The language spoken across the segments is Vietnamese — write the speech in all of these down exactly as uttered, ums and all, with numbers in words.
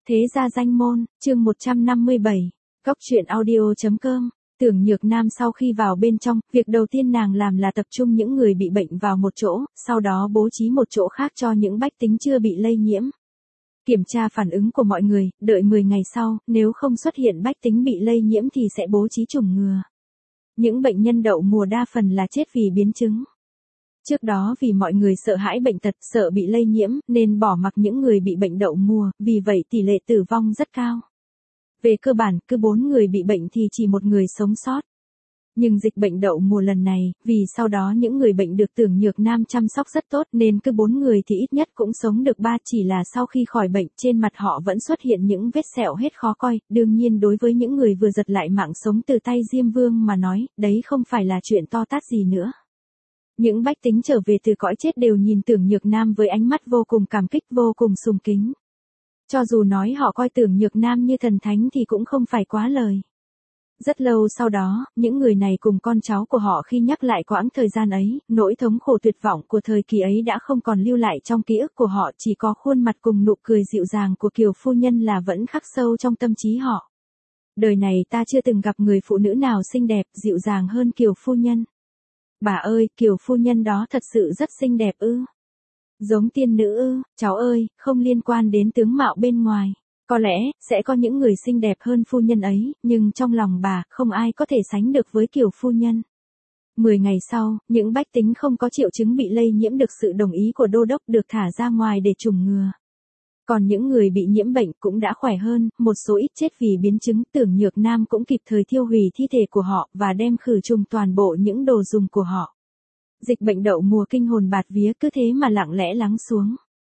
Thế gia danh môn, chương một trăm năm mươi bảy, Cóc truyện audio chấm com. Tưởng Nhược Nam sau khi vào bên trong, việc đầu tiên nàng làm là tập trung những người bị bệnh vào một chỗ, sau đó bố trí một chỗ khác cho những bách tính chưa bị lây nhiễm. Kiểm tra phản ứng của mọi người, đợi mười ngày sau, nếu không xuất hiện bách tính bị lây nhiễm thì sẽ bố trí chủng ngừa. Những bệnh nhân đậu mùa đa phần là chết vì biến chứng. Trước đó vì mọi người sợ hãi bệnh tật, sợ bị lây nhiễm, nên bỏ mặc những người bị bệnh đậu mùa, vì vậy tỷ lệ tử vong rất cao. Về cơ bản, cứ bốn người bị bệnh thì chỉ một người sống sót. Nhưng dịch bệnh đậu mùa lần này, vì sau đó những người bệnh được Tưởng Nhược Nam chăm sóc rất tốt nên cứ bốn người thì ít nhất cũng sống được ba, chỉ là sau khi khỏi bệnh trên mặt họ vẫn xuất hiện những vết sẹo hết khó coi. Đương nhiên đối với những người vừa giật lại mạng sống từ tay Diêm Vương mà nói, đấy không phải là chuyện to tát gì nữa. Những bách tính trở về từ cõi chết đều nhìn Tưởng Nhược Nam với ánh mắt vô cùng cảm kích, vô cùng sùng kính. Cho dù nói họ coi Tưởng Nhược Nam như thần thánh thì cũng không phải quá lời. Rất lâu sau đó, những người này cùng con cháu của họ khi nhắc lại quãng thời gian ấy, nỗi thống khổ tuyệt vọng của thời kỳ ấy đã không còn lưu lại trong ký ức của họ, chỉ có khuôn mặt cùng nụ cười dịu dàng của Kiều phu nhân là vẫn khắc sâu trong tâm trí họ. Đời này ta chưa từng gặp người phụ nữ nào xinh đẹp, dịu dàng hơn Kiều phu nhân. Bà ơi, Kiều phu nhân đó thật sự rất xinh đẹp ư? Giống tiên nữ ư? Cháu ơi, không liên quan đến tướng mạo bên ngoài. Có lẽ, sẽ có những người xinh đẹp hơn phu nhân ấy, nhưng trong lòng bà, không ai có thể sánh được với Kiều phu nhân. Mười ngày sau, những bách tính không có triệu chứng bị lây nhiễm được sự đồng ý của đô đốc được thả ra ngoài để chủng ngừa. Còn những người bị nhiễm bệnh cũng đã khỏe hơn, một số ít chết vì biến chứng. Tưởng Nhược Nam cũng kịp thời tiêu hủy thi thể của họ và đem khử trùng toàn bộ những đồ dùng của họ. Dịch bệnh đậu mùa kinh hồn bạt vía cứ thế mà lặng lẽ lắng xuống.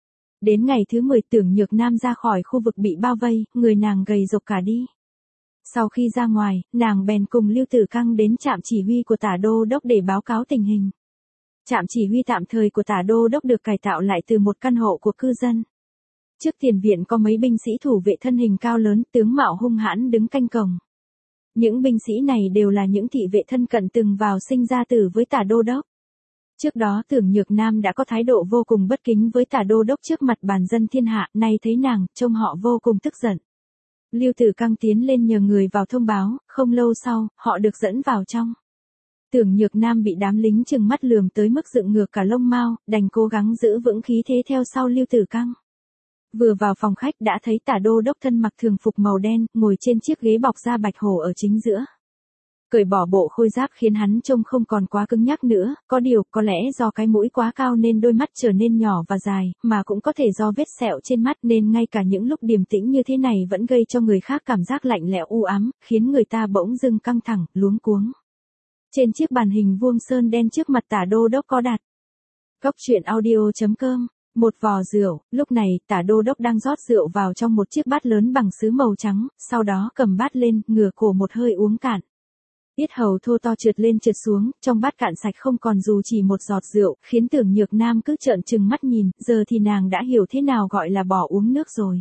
Đến ngày thứ mười, Tưởng Nhược Nam ra khỏi khu vực bị bao vây, người nàng gầy rộc cả đi. Sau khi ra ngoài, nàng bèn cùng Lưu Tử Căng đến trạm chỉ huy của Tả Đô Đốc để báo cáo tình hình. Trạm chỉ huy tạm thời của Tả Đô Đốc được cải tạo lại từ một căn hộ của cư dân. Trước tiền viện có mấy binh sĩ thủ vệ thân hình cao lớn, tướng mạo hung hãn đứng canh cổng. Những binh sĩ này đều là những thị vệ thân cận từng vào sinh ra tử với Tả Đô Đốc. Trước đó Tưởng Nhược Nam đã có thái độ vô cùng bất kính với Tả Đô Đốc trước mặt bàn dân thiên hạ, nay thấy nàng, trông họ vô cùng tức giận. Lưu Tử Căng tiến lên nhờ người vào thông báo, không lâu sau, họ được dẫn vào trong. Tưởng Nhược Nam bị đám lính trừng mắt lườm tới mức dựng ngược cả lông mao, đành cố gắng giữ vững khí thế theo sau Lưu Tử Căng. Vừa vào phòng khách đã thấy Tả Đô Đốc thân mặc thường phục màu đen, ngồi trên chiếc ghế bọc da bạch hổ ở chính giữa. Cởi bỏ bộ khôi giáp khiến hắn trông không còn quá cứng nhắc nữa, có điều, có lẽ do cái mũi quá cao nên đôi mắt trở nên nhỏ và dài, mà cũng có thể do vết sẹo trên mắt nên ngay cả những lúc điềm tĩnh như thế này vẫn gây cho người khác cảm giác lạnh lẽo u ám, khiến người ta bỗng dưng căng thẳng, luống cuống. Trên chiếc bàn hình vuông sơn đen trước mặt Tả Đô Đốc có đặt Cóc truyện audio chấm com. Một vò rượu. Lúc này, Tả Đô Đốc đang rót rượu vào trong một chiếc bát lớn bằng sứ màu trắng, sau đó cầm bát lên, ngửa cổ một hơi uống cạn. Yết hầu thô to trượt lên trượt xuống, trong bát cạn sạch không còn dù chỉ một giọt rượu, khiến Tưởng Nhược Nam cứ trợn trừng mắt nhìn, giờ thì nàng đã hiểu thế nào gọi là bỏ uống nước rồi.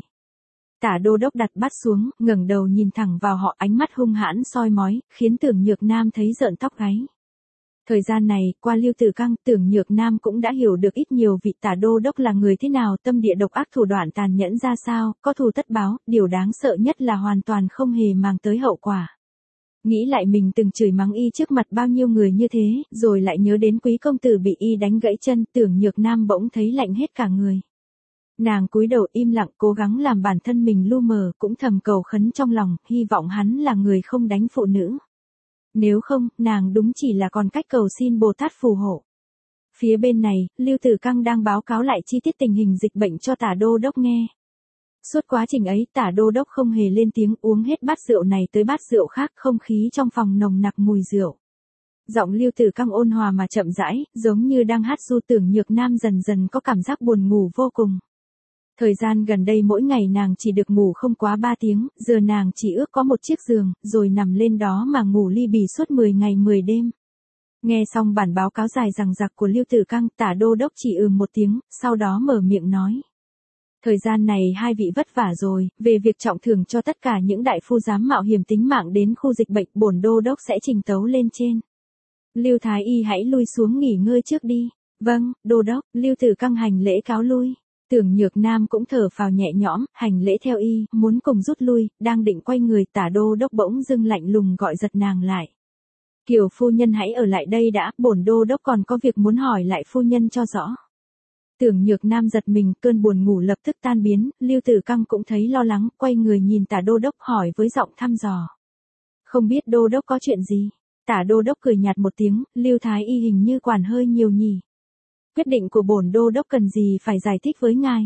Tả Đô Đốc đặt bát xuống, ngẩng đầu nhìn thẳng vào họ, ánh mắt hung hãn soi mói, khiến Tưởng Nhược Nam thấy rợn tóc gáy. Thời gian này, qua Lưu Tử Căng, Tưởng Nhược Nam cũng đã hiểu được ít nhiều vị Tả Đô Đốc là người thế nào, tâm địa độc ác, thủ đoạn tàn nhẫn ra sao, có thù tất báo, điều đáng sợ nhất là hoàn toàn không hề mang tới hậu quả. Nghĩ lại mình từng chửi mắng y trước mặt bao nhiêu người như thế, rồi lại nhớ đến quý công tử bị y đánh gãy chân, Tưởng Nhược Nam bỗng thấy lạnh hết cả người. Nàng cúi đầu im lặng, cố gắng làm bản thân mình lu mờ, cũng thầm cầu khấn trong lòng, hy vọng hắn là người không đánh phụ nữ. Nếu không, nàng đúng chỉ là còn cách cầu xin Bồ Tát phù hộ. Phía bên này, Lưu Tử Căng đang báo cáo lại chi tiết tình hình dịch bệnh cho Tả Đô Đốc nghe. Suốt quá trình ấy, Tả Đô Đốc không hề lên tiếng, uống hết bát rượu này tới bát rượu khác, không khí trong phòng nồng nặc mùi rượu. Giọng Lưu Tử Căng ôn hòa mà chậm rãi, giống như đang hát ru. Tưởng Nhược Nam dần dần có cảm giác buồn ngủ vô cùng. Thời gian gần đây mỗi ngày nàng chỉ được ngủ không quá ba tiếng, giờ nàng chỉ ước có một chiếc giường, rồi nằm lên đó mà ngủ li bì suốt mười ngày mười đêm. Nghe xong bản báo cáo dài dằng dặc của Lưu Tử Căng, Tả Đô Đốc chỉ ừm một tiếng, sau đó mở miệng nói. Thời gian này hai vị vất vả rồi, về việc trọng thưởng cho tất cả những đại phu dám mạo hiểm tính mạng đến khu dịch bệnh, bổn Đô Đốc sẽ trình tấu lên trên. Lưu Thái Y hãy lui xuống nghỉ ngơi trước đi. Vâng, Đô Đốc. Lưu Tử Căng hành lễ cáo lui. Tưởng Nhược Nam cũng thở phào nhẹ nhõm, hành lễ theo y, muốn cùng rút lui, đang định quay người, Tả đô đốc bỗng dưng lạnh lùng gọi giật nàng lại. Kiều phu nhân hãy ở lại đây đã, bổn đô đốc còn có việc muốn hỏi lại phu nhân cho rõ. Tưởng Nhược Nam giật mình, cơn buồn ngủ lập tức tan biến, Lưu Tử Căng cũng thấy lo lắng, quay người nhìn Tả đô đốc hỏi với giọng thăm dò. Không biết đô đốc có chuyện gì? Tả đô đốc cười nhạt một tiếng, Lưu Thái y hình như quản hơi nhiều nhỉ. Quyết định của bổn đô đốc cần gì phải giải thích với ngài.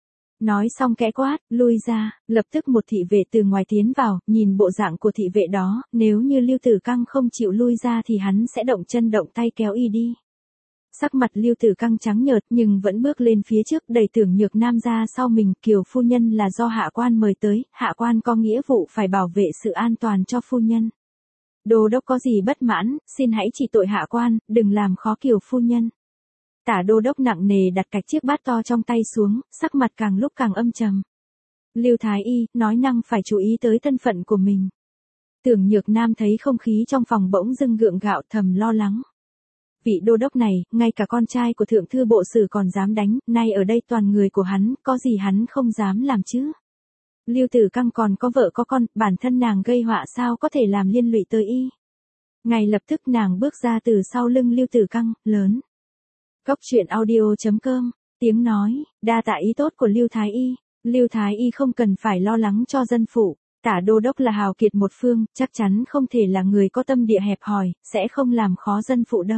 Nói xong kẽ quát, lui ra, lập tức một thị vệ từ ngoài tiến vào, nhìn bộ dạng của thị vệ đó, nếu như Lưu Tử Căng không chịu lui ra thì hắn sẽ động chân động tay kéo y đi. Sắc mặt Lưu Tử Căng trắng nhợt nhưng vẫn bước lên phía trước đẩy Tưởng Nhược Nam ra sau mình, Kiều phu nhân là do hạ quan mời tới, hạ quan có nghĩa vụ phải bảo vệ sự an toàn cho phu nhân. Đô đốc có gì bất mãn, xin hãy chỉ tội hạ quan, đừng làm khó Kiều phu nhân. Tả đô đốc nặng nề đặt cạch chiếc bát to trong tay xuống, sắc mặt càng lúc càng âm trầm. Lưu Thái y, nói năng phải chú ý tới thân phận của mình. Tưởng Nhược Nam thấy không khí trong phòng bỗng dưng gượng gạo, thầm lo lắng. Vị đô đốc này, ngay cả con trai của thượng thư bộ sử còn dám đánh, nay ở đây toàn người của hắn, có gì hắn không dám làm chứ. Lưu Tử Căng còn có vợ có con, bản thân nàng gây họa sao có thể làm liên lụy tới y. Ngay lập tức nàng bước ra từ sau lưng Lưu Tử Căng, lớn. Cốc truyện audio chấm com, tiếng nói, đa tạ ý tốt của Lưu Thái y, Lưu Thái y không cần phải lo lắng cho dân phụ, Tả đô đốc là hào kiệt một phương, chắc chắn không thể là người có tâm địa hẹp hòi, sẽ không làm khó dân phụ đâu.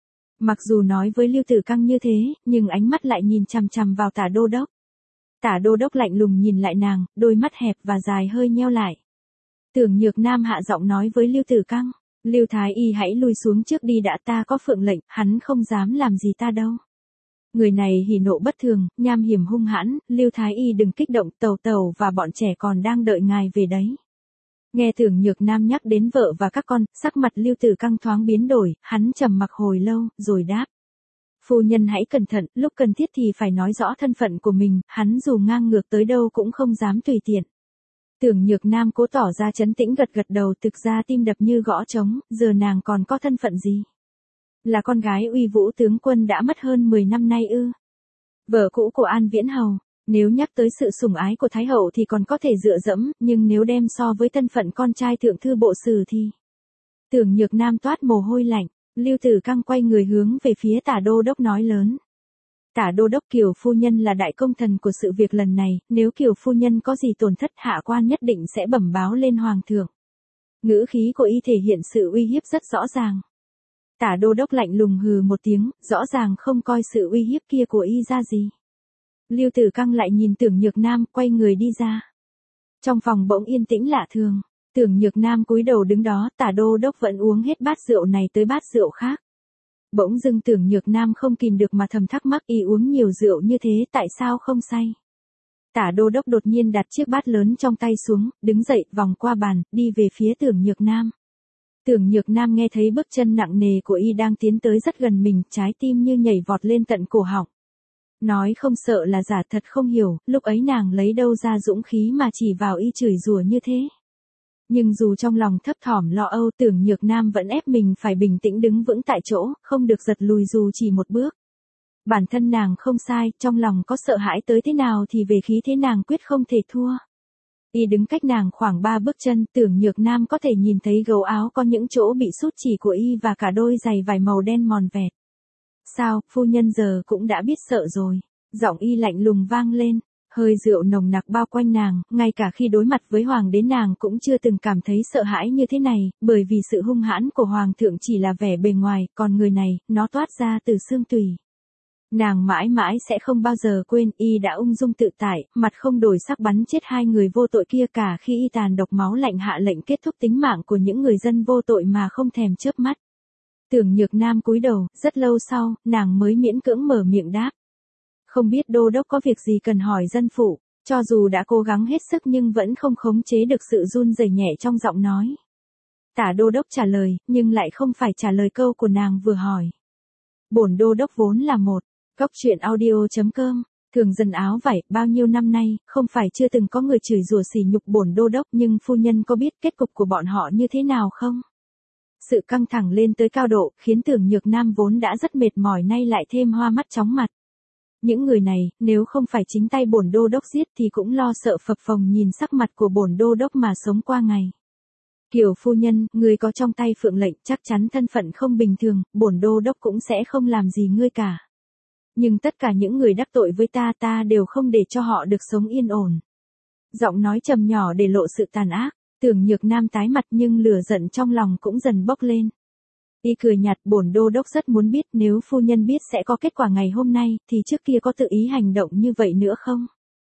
Mặc dù nói với Lưu Tử Căng như thế, nhưng ánh mắt lại nhìn chằm chằm vào Tả đô đốc. Tả đô đốc lạnh lùng nhìn lại nàng, đôi mắt hẹp và dài hơi nheo lại. Tưởng Nhược Nam hạ giọng nói với Lưu Tử Căng. Lưu Thái y hãy lui xuống trước đi đã, ta có phượng lệnh, hắn không dám làm gì ta đâu. Người này hỉ nộ bất thường, nham hiểm hung hãn, Lưu Thái y đừng kích động, tàu tàu và bọn trẻ còn đang đợi ngài về đấy. Nghe Tưởng Nhược Nam nhắc đến vợ và các con, sắc mặt Lưu Tử Căng thoáng biến đổi, hắn trầm mặc hồi lâu, rồi đáp. Phu nhân hãy cẩn thận, lúc cần thiết thì phải nói rõ thân phận của mình, hắn dù ngang ngược tới đâu cũng không dám tùy tiện. Tưởng Nhược Nam cố tỏ ra trấn tĩnh gật gật đầu, thực ra tim đập như gõ trống, giờ nàng còn có thân phận gì? Là con gái uy vũ tướng quân đã mất hơn mười năm nay ư? Vợ cũ của An Viễn Hầu, nếu nhắc tới sự sủng ái của Thái Hậu thì còn có thể dựa dẫm, nhưng nếu đem so với thân phận con trai thượng thư bộ sử thì... Tưởng Nhược Nam toát mồ hôi lạnh, Lưu Tử Căng quay người hướng về phía Tả đô đốc nói lớn. Tả đô đốc, Kiều phu nhân là đại công thần của sự việc lần này, nếu Kiều phu nhân có gì tổn thất hạ quan nhất định sẽ bẩm báo lên hoàng thượng. Ngữ khí của y thể hiện sự uy hiếp rất rõ ràng. Tả đô đốc lạnh lùng hừ một tiếng, rõ ràng không coi sự uy hiếp kia của y ra gì. Lưu Tử Căng lại nhìn Tưởng Nhược Nam, quay người đi ra. Trong phòng bỗng yên tĩnh lạ thường, Tưởng Nhược Nam cúi đầu đứng đó, Tả đô đốc vẫn uống hết bát rượu này tới bát rượu khác. Bỗng dưng Tưởng Nhược Nam không kìm được mà thầm thắc mắc, y uống nhiều rượu như thế tại sao không say. Tả đô đốc đột nhiên đặt chiếc bát lớn trong tay xuống, đứng dậy, vòng qua bàn, đi về phía Tưởng Nhược Nam. Tưởng Nhược Nam nghe thấy bước chân nặng nề của y đang tiến tới rất gần mình, trái tim như nhảy vọt lên tận cổ họng. Nói không sợ là giả, thật không hiểu, lúc ấy nàng lấy đâu ra dũng khí mà chỉ vào y chửi rủa như thế. Nhưng dù trong lòng thấp thỏm lo âu, Tưởng Nhược Nam vẫn ép mình phải bình tĩnh đứng vững tại chỗ, không được giật lùi dù chỉ một bước. Bản thân nàng không sai, trong lòng có sợ hãi tới thế nào thì về khí thế nàng quyết không thể thua. Y đứng cách nàng khoảng ba bước chân, Tưởng Nhược Nam có thể nhìn thấy gấu áo có những chỗ bị sút chỉ của y và cả đôi giày vải màu đen mòn vẹt. Sao, phu nhân giờ cũng đã biết sợ rồi. Giọng y lạnh lùng vang lên. Hơi rượu nồng nặc bao quanh nàng, ngay cả khi đối mặt với hoàng đế nàng cũng chưa từng cảm thấy sợ hãi như thế này, bởi vì sự hung hãn của hoàng thượng chỉ là vẻ bề ngoài, còn người này, nó toát ra từ xương tủy. Nàng mãi mãi sẽ không bao giờ quên, y đã ung dung tự tại, mặt không đổi sắc bắn chết hai người vô tội kia, cả khi y tàn độc máu lạnh hạ lệnh kết thúc tính mạng của những người dân vô tội mà không thèm chớp mắt. Tưởng Nhược Nam cúi đầu, rất lâu sau, nàng mới miễn cưỡng mở miệng đáp. Không biết đô đốc có việc gì cần hỏi dân phụ, cho dù đã cố gắng hết sức nhưng vẫn không khống chế được sự run rẩy nhẹ trong giọng nói. Tả đô đốc trả lời, nhưng lại không phải trả lời câu của nàng vừa hỏi. Bổn đô đốc vốn là một, cốc truyện audio chấm com, thường dân áo vải, bao nhiêu năm nay, không phải chưa từng có người chửi rủa sỉ nhục bổn đô đốc, nhưng phu nhân có biết kết cục của bọn họ như thế nào không? Sự căng thẳng lên tới cao độ, khiến Tưởng Nhược Nam vốn đã rất mệt mỏi nay lại thêm hoa mắt chóng mặt. Những người này, nếu không phải chính tay bổn đô đốc giết thì cũng lo sợ phập phồng nhìn sắc mặt của bổn đô đốc mà sống qua ngày. Kiều phu nhân, người có trong tay phượng lệnh, chắc chắn thân phận không bình thường, bổn đô đốc cũng sẽ không làm gì ngươi cả. Nhưng tất cả những người đắc tội với ta ta đều không để cho họ được sống yên ổn. Giọng nói trầm nhỏ để lộ sự tàn ác, Tưởng Nhược Nam tái mặt nhưng lửa giận trong lòng cũng dần bốc lên. Y cười nhạt, bổn đô đốc rất muốn biết nếu phu nhân biết sẽ có kết quả ngày hôm nay thì trước kia có tự ý hành động như vậy nữa không?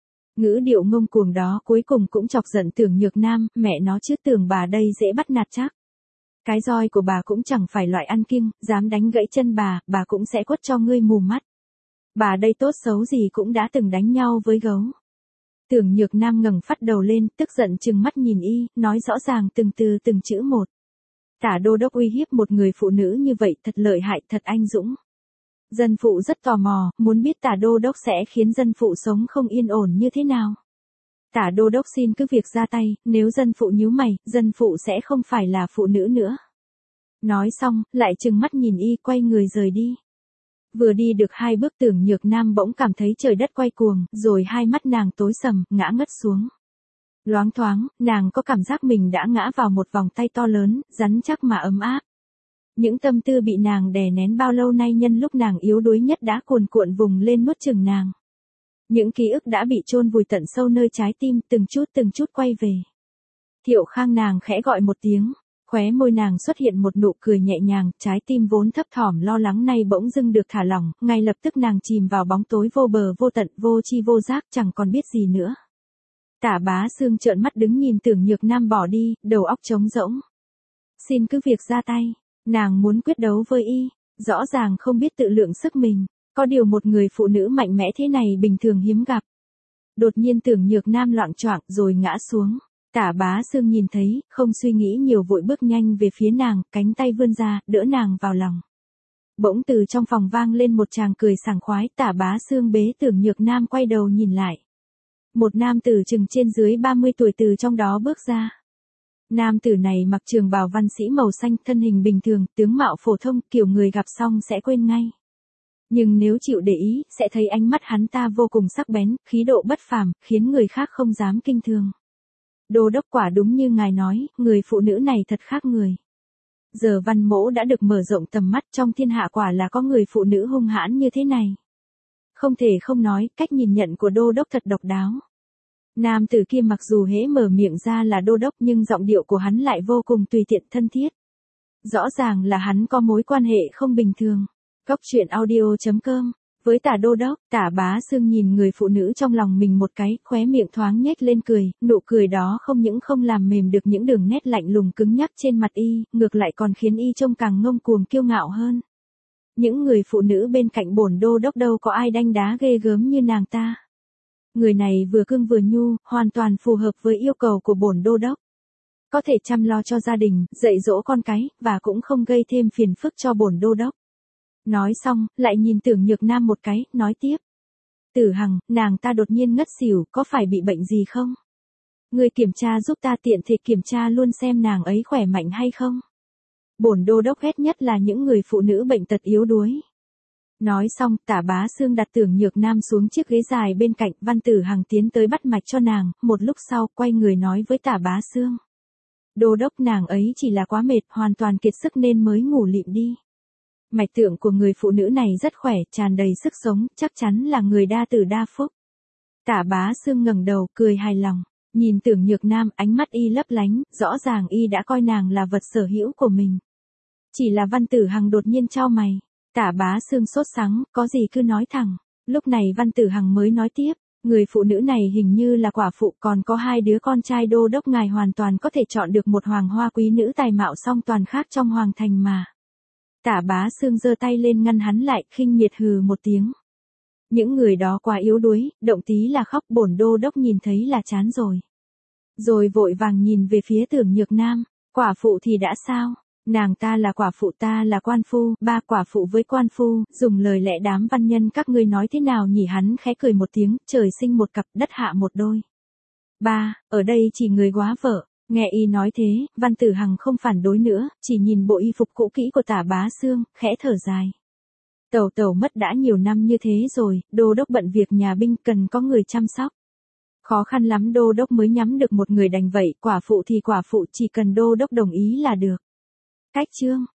Ngữ điệu ngông cuồng đó cuối cùng cũng chọc giận Tưởng Nhược Nam, mẹ nó chứ tưởng bà đây dễ bắt nạt chắc. Cái roi của bà cũng chẳng phải loại ăn kiêng, dám đánh gãy chân bà, bà cũng sẽ quất cho ngươi mù mắt. Bà đây tốt xấu gì cũng đã từng đánh nhau với gấu. Tưởng Nhược Nam ngẩng phát đầu lên, tức giận trừng mắt nhìn y, nói rõ ràng từng từ từng chữ một. Tả đô đốc uy hiếp một người phụ nữ như vậy thật lợi hại, thật anh dũng. Dân phụ rất tò mò, muốn biết tả đô đốc sẽ khiến dân phụ sống không yên ổn như thế nào. Tả đô đốc xin cứ việc ra tay, nếu dân phụ nhíu mày, dân phụ sẽ không phải là phụ nữ nữa. Nói xong, lại trừng mắt nhìn y quay người rời đi. Vừa đi được hai bước Tưởng Nhược Nam bỗng cảm thấy trời đất quay cuồng, rồi hai mắt nàng tối sầm, ngã ngất xuống. Loáng thoáng, nàng có cảm giác mình đã ngã vào một vòng tay to lớn, rắn chắc mà ấm áp. Những tâm tư bị nàng đè nén bao lâu nay nhân lúc nàng yếu đuối nhất đã cuồn cuộn vùng lên nuốt chửng nàng. Những ký ức đã bị chôn vùi tận sâu nơi trái tim, từng chút từng chút quay về. Thiệu Khang nàng khẽ gọi một tiếng, khóe môi nàng xuất hiện một nụ cười nhẹ nhàng, trái tim vốn thấp thỏm lo lắng nay bỗng dưng được thả lỏng, ngay lập tức nàng chìm vào bóng tối vô bờ vô tận, vô tri vô giác, chẳng còn biết gì nữa. Tả Bá Xương trợn mắt đứng nhìn Tưởng Nhược Nam bỏ đi, đầu óc trống rỗng. Xin cứ việc ra tay, nàng muốn quyết đấu với y, rõ ràng không biết tự lượng sức mình, có điều một người phụ nữ mạnh mẽ thế này bình thường hiếm gặp. Đột nhiên Tưởng Nhược Nam loạng choạng rồi ngã xuống. Tả Bá Xương nhìn thấy, không suy nghĩ nhiều vội bước nhanh về phía nàng, cánh tay vươn ra, đỡ nàng vào lòng. Bỗng từ trong phòng vang lên một tràng cười sảng khoái, Tả Bá Xương bế Tưởng Nhược Nam quay đầu nhìn lại. Một nam tử chừng trên dưới ba mươi tuổi từ trong đó bước ra. Nam tử này mặc trường bào văn sĩ màu xanh, thân hình bình thường, tướng mạo phổ thông, kiểu người gặp xong sẽ quên ngay. Nhưng nếu chịu để ý, sẽ thấy ánh mắt hắn ta vô cùng sắc bén, khí độ bất phàm, khiến người khác không dám kinh thường. Đô đốc quả đúng như ngài nói, người phụ nữ này thật khác người. Giờ Văn Mỗ đã được mở rộng tầm mắt, trong thiên hạ quả là có người phụ nữ hung hãn như thế này. Không thể không nói, cách nhìn nhận của đô đốc thật độc đáo. Nam tử kia mặc dù hễ mở miệng ra là đô đốc nhưng giọng điệu của hắn lại vô cùng tùy tiện thân thiết. Rõ ràng là hắn có mối quan hệ không bình thường. Cóc truyện audio chấm com. Với Tả đô đốc, Tả Bá Xương nhìn người phụ nữ trong lòng mình một cái, khóe miệng thoáng nhếch lên cười, nụ cười đó không những không làm mềm được những đường nét lạnh lùng cứng nhắc trên mặt y, ngược lại còn khiến y trông càng ngông cuồng kiêu ngạo hơn. Những người phụ nữ bên cạnh bổn đô đốc đâu có ai đanh đá ghê gớm như nàng ta. Người này vừa cương vừa nhu, hoàn toàn phù hợp với yêu cầu của bổn đô đốc. Có thể chăm lo cho gia đình, dạy dỗ con cái, và cũng không gây thêm phiền phức cho bổn đô đốc. Nói xong, lại nhìn Tưởng Nhược Nam một cái, nói tiếp. Tử Hằng, nàng ta đột nhiên ngất xỉu, có phải bị bệnh gì không? Người kiểm tra giúp ta tiện thể kiểm tra luôn xem nàng ấy khỏe mạnh hay không? Bổn đô đốc ghét nhất là những người phụ nữ bệnh tật yếu đuối. Nói xong, Tả Bá Xương đặt Tưởng Nhược Nam xuống chiếc ghế dài bên cạnh, Văn Tử Hằng tiến tới bắt mạch cho nàng, một lúc sau, quay người nói với Tả Bá Xương. Đô đốc, nàng ấy chỉ là quá mệt, hoàn toàn kiệt sức nên mới ngủ lịm đi. Mạch tượng của người phụ nữ này rất khỏe, tràn đầy sức sống, chắc chắn là người đa tử đa phúc. Tả Bá Xương ngẩng đầu, cười hài lòng, nhìn Tưởng Nhược Nam, ánh mắt y lấp lánh, rõ ràng y đã coi nàng là vật sở hữu của mình. Chỉ là Văn Tử Hằng đột nhiên chau mày. Tả Bá Xương sốt sắng, có gì cứ nói thẳng. Lúc này Văn Tử Hằng mới nói tiếp, người phụ nữ này hình như là quả phụ, còn có hai đứa con trai, đô đốc ngài hoàn toàn có thể chọn được một hoàng hoa quý nữ tài mạo song toàn khác trong hoàng thành mà. Tả Bá Xương giơ tay lên ngăn hắn lại, khinh miệt hừ một tiếng. Những người đó quá yếu đuối, động tí là khóc, bổn đô đốc nhìn thấy là chán rồi. Rồi vội vàng nhìn về phía Tưởng Nhược Nam, quả phụ thì đã sao? Nàng ta là quả phụ, ta là quan phu, ba quả phụ với quan phu, dùng lời lẽ đám văn nhân các ngươi nói thế nào nhỉ? Hắn khẽ cười một tiếng, trời sinh một cặp, đất hạ một đôi. Ba, ở đây chỉ người góa vợ. Nghe y nói thế, Văn Tử Hằng không phản đối nữa, chỉ nhìn bộ y phục cũ kỹ của Tả Bá Xương, khẽ thở dài. Tẩu tẩu mất đã nhiều năm như thế rồi, đô đốc bận việc nhà binh cần có người chăm sóc. Khó khăn lắm đô đốc mới nhắm được một người đành vậy, quả phụ thì quả phụ chỉ cần đô đốc đồng ý là được. Cách chương